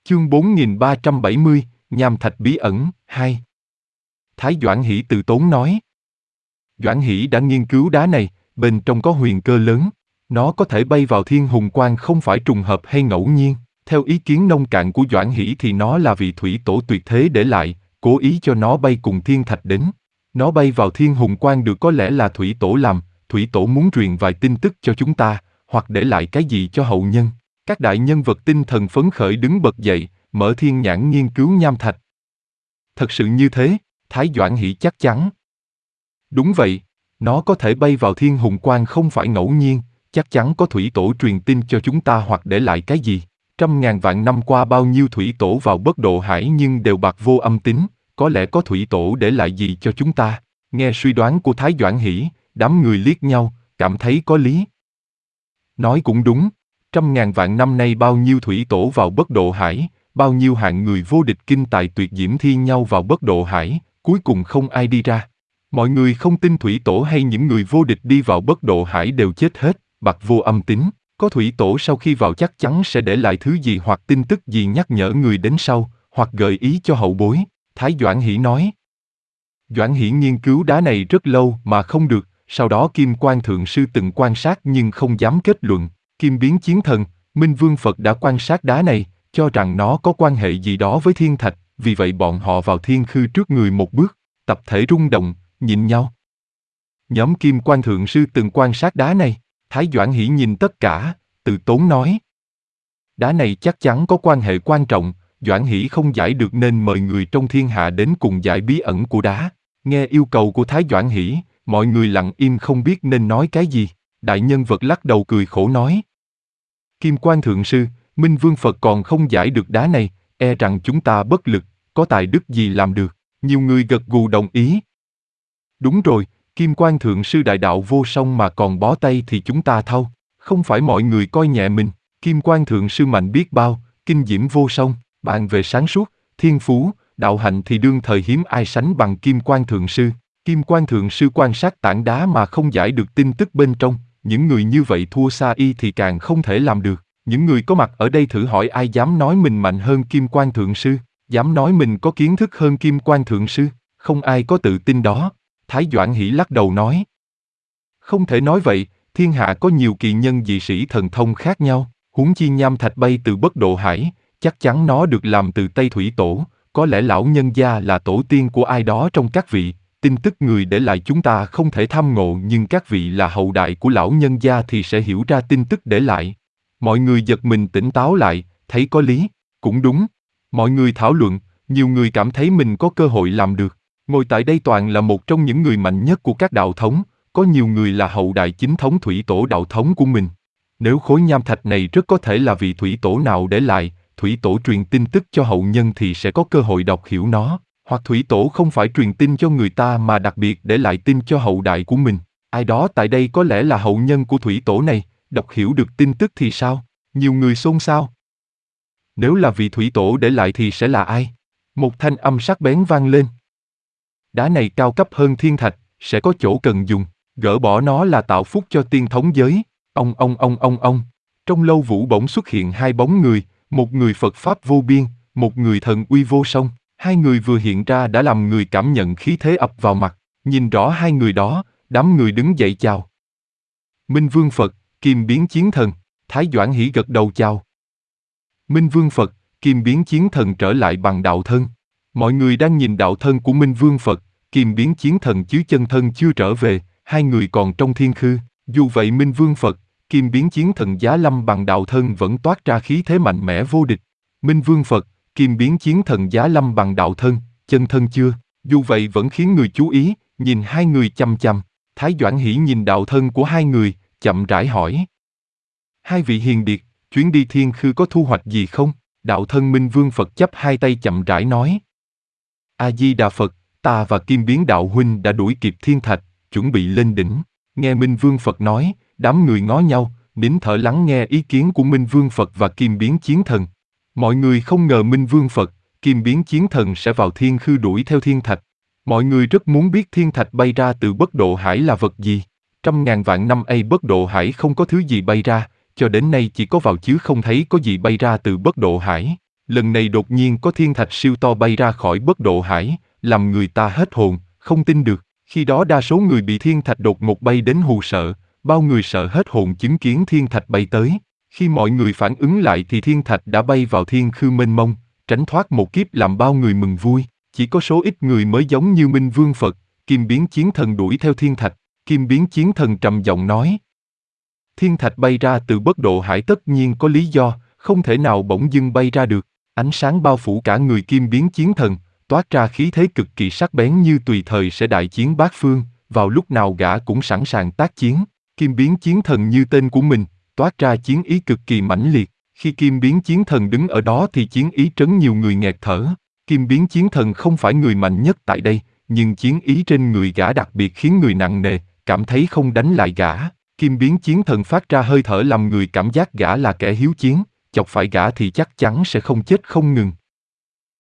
Chương 4370, Nham thạch bí ẩn, 2. Thái Doãn Hỷ từ tốn nói. Doãn Hỷ đã nghiên cứu đá này, bên trong có huyền cơ lớn. Nó có thể bay vào Thiên Hùng Quan không phải trùng hợp hay ngẫu nhiên. Theo ý kiến nông cạn của Doãn Hỷ thì nó là vị thủy tổ tuyệt thế để lại, cố ý cho nó bay cùng thiên thạch đến. Nó bay vào Thiên Hùng Quan được có lẽ là thủy tổ làm, thủy tổ muốn truyền vài tin tức cho chúng ta, hoặc để lại cái gì cho hậu nhân. Các đại nhân vật tinh thần phấn khởi đứng bật dậy, mở thiên nhãn nghiên cứu nham thạch. Thật sự như thế, Thái Doãn Hỷ chắc chắn. Đúng vậy, nó có thể bay vào Thiên Hùng Quan không phải ngẫu nhiên, chắc chắn có thủy tổ truyền tin cho chúng ta hoặc để lại cái gì. Trăm ngàn vạn năm qua bao nhiêu thủy tổ vào Bất Độ Hải nhưng đều bạc vô âm tín, có lẽ có thủy tổ để lại gì cho chúng ta. Nghe suy đoán của Thái Doãn Hỷ, đám người liếc nhau, cảm thấy có lý. Nói cũng đúng, trăm ngàn vạn năm nay bao nhiêu thủy tổ vào Bất Độ Hải, bao nhiêu hạng người vô địch kinh tài tuyệt diễm thi nhau vào Bất Độ Hải, cuối cùng không ai đi ra. Mọi người không tin thủy tổ hay những người vô địch đi vào Bất Độ Hải đều chết hết, bạc vô âm tín. Có thủy tổ sau khi vào chắc chắn sẽ để lại thứ gì hoặc tin tức gì nhắc nhở người đến sau, hoặc gợi ý cho hậu bối, Thái Doãn Hỷ nói. Doãn Hỷ nghiên cứu đá này rất lâu mà không được, sau đó Kim Quan Thượng Sư từng quan sát nhưng không dám kết luận. Kim Biến Chiến Thần, Minh Vương Phật đã quan sát đá này, cho rằng nó có quan hệ gì đó với thiên thạch, vì vậy bọn họ vào thiên khư trước người một bước, tập thể rung động, nhìn nhau. Nhóm Kim Quan Thượng Sư từng quan sát đá này, Thái Doãn Hỷ nhìn tất cả, từ tốn nói. Đá này chắc chắn có quan hệ quan trọng, Doãn Hỷ không giải được nên mời người trong thiên hạ đến cùng giải bí ẩn của đá. Nghe yêu cầu của Thái Doãn Hỷ, mọi người lặng im không biết nên nói cái gì. Đại nhân vật lắc đầu cười khổ nói. Kim Quan Thượng Sư, Minh Vương Phật còn không giải được đá này, e rằng chúng ta bất lực, có tài đức gì làm được. Nhiều người gật gù đồng ý. Đúng rồi, Kim Quan Thượng Sư đại đạo vô song mà còn bó tay thì chúng ta thâu. Không phải mọi người coi nhẹ mình, Kim Quan Thượng Sư mạnh biết bao, kinh diễm vô song, bạn về sáng suốt, thiên phú, đạo hạnh thì đương thời hiếm ai sánh bằng Kim Quan Thượng Sư. Kim Quan Thượng Sư quan sát tảng đá mà không giải được tin tức bên trong, những người như vậy thua xa y thì càng không thể làm được. Những người có mặt ở đây thử hỏi ai dám nói mình mạnh hơn Kim Quan Thượng Sư, dám nói mình có kiến thức hơn Kim Quan Thượng Sư, không ai có tự tin đó. Thái Doãn Hỷ lắc đầu nói. Không thể nói vậy, thiên hạ có nhiều kỳ nhân dị sĩ thần thông khác nhau, huống chi nham thạch bay từ Bất Độ Hải, chắc chắn nó được làm từ Tây Thủy Tổ, có lẽ lão nhân gia là tổ tiên của ai đó trong các vị, tin tức người để lại chúng ta không thể tham ngộ nhưng các vị là hậu đại của lão nhân gia thì sẽ hiểu ra tin tức để lại. Mọi người giật mình tỉnh táo lại, thấy có lý, cũng đúng. Mọi người thảo luận, nhiều người cảm thấy mình có cơ hội làm được. Ngồi tại đây toàn là một trong những người mạnh nhất của các đạo thống, có nhiều người là hậu đại chính thống thủy tổ đạo thống của mình. Nếu khối nham thạch này rất có thể là vị thủy tổ nào để lại, thủy tổ truyền tin tức cho hậu nhân thì sẽ có cơ hội đọc hiểu nó, hoặc thủy tổ không phải truyền tin cho người ta mà đặc biệt để lại tin cho hậu đại của mình. Ai đó tại đây có lẽ là hậu nhân của thủy tổ này, đọc hiểu được tin tức thì sao? Nhiều người xôn xao. Nếu là vị thủy tổ để lại thì sẽ là ai? Một thanh âm sắc bén vang lên. Đá này cao cấp hơn thiên thạch, sẽ có chỗ cần dùng, gỡ bỏ nó là tạo phúc cho tiên thống giới. Ông. Trong lâu vũ bỗng xuất hiện hai bóng người, một người Phật Pháp vô biên, một người thần uy vô song. Hai người vừa hiện ra đã làm người cảm nhận khí thế ập vào mặt, nhìn rõ hai người đó, đám người đứng dậy chào. Minh Vương Phật, Kim Biến Chiến Thần, Thái Doãn Hỷ gật đầu chào. Minh Vương Phật, Kim Biến Chiến Thần trở lại bằng đạo thân. Mọi người đang nhìn đạo thân của Minh Vương Phật, Kim Biến Chiến Thần chứ chân thân chưa trở về, hai người còn trong thiên khư. Dù vậy Minh Vương Phật, Kim Biến Chiến Thần giá lâm bằng đạo thân vẫn toát ra khí thế mạnh mẽ vô địch. Minh Vương Phật, Kim Biến Chiến Thần giá lâm bằng đạo thân, chân thân chưa, dù vậy vẫn khiến người chú ý, nhìn hai người chăm chăm. Thái Doãn Hỷ nhìn đạo thân của hai người, chậm rãi hỏi. Hai vị hiền điệt, chuyến đi thiên khư có thu hoạch gì không? Đạo thân Minh Vương Phật chắp hai tay chậm rãi nói. A-di-đà Phật, ta và Kim Biến đạo huynh đã đuổi kịp thiên thạch, chuẩn bị lên đỉnh. Nghe Minh Vương Phật nói, đám người ngó nhau, nín thở lắng nghe ý kiến của Minh Vương Phật và Kim Biến Chiến Thần. Mọi người không ngờ Minh Vương Phật, Kim Biến Chiến Thần sẽ vào thiên khư đuổi theo thiên thạch. Mọi người rất muốn biết thiên thạch bay ra từ Bất Độ Hải là vật gì. Trăm ngàn vạn năm ấy Bất Độ Hải không có thứ gì bay ra, cho đến nay chỉ có vào chứ không thấy có gì bay ra từ Bất Độ Hải. Lần này đột nhiên có thiên thạch siêu to bay ra khỏi bất độ hải, làm người ta hết hồn, không tin được. Khi đó đa số người bị thiên thạch đột ngột bay đến hù sợ, bao người sợ hết hồn chứng kiến thiên thạch bay tới. Khi mọi người phản ứng lại thì thiên thạch đã bay vào thiên khư mênh mông, tránh thoát một kiếp làm bao người mừng vui. Chỉ có số ít người mới giống như Minh Vương Phật, Kim Biến Chiến Thần đuổi theo thiên thạch. Kim Biến Chiến Thần trầm giọng nói: Thiên thạch bay ra từ bất độ hải tất nhiên có lý do, không thể nào bỗng dưng bay ra được. Ánh sáng bao phủ cả người Kim Biến Chiến Thần, toát ra khí thế cực kỳ sắc bén như tùy thời sẽ đại chiến bát phương, vào lúc nào gã cũng sẵn sàng tác chiến. Kim Biến Chiến Thần như tên của mình, toát ra chiến ý cực kỳ mãnh liệt. Khi Kim Biến Chiến Thần đứng ở đó thì chiến ý trấn nhiều người nghẹt thở. Kim Biến Chiến Thần không phải người mạnh nhất tại đây, nhưng chiến ý trên người gã đặc biệt khiến người nặng nề, cảm thấy không đánh lại gã. Kim Biến Chiến Thần phát ra hơi thở làm người cảm giác gã là kẻ hiếu chiến, chọc phải gã thì chắc chắn sẽ không chết không ngừng.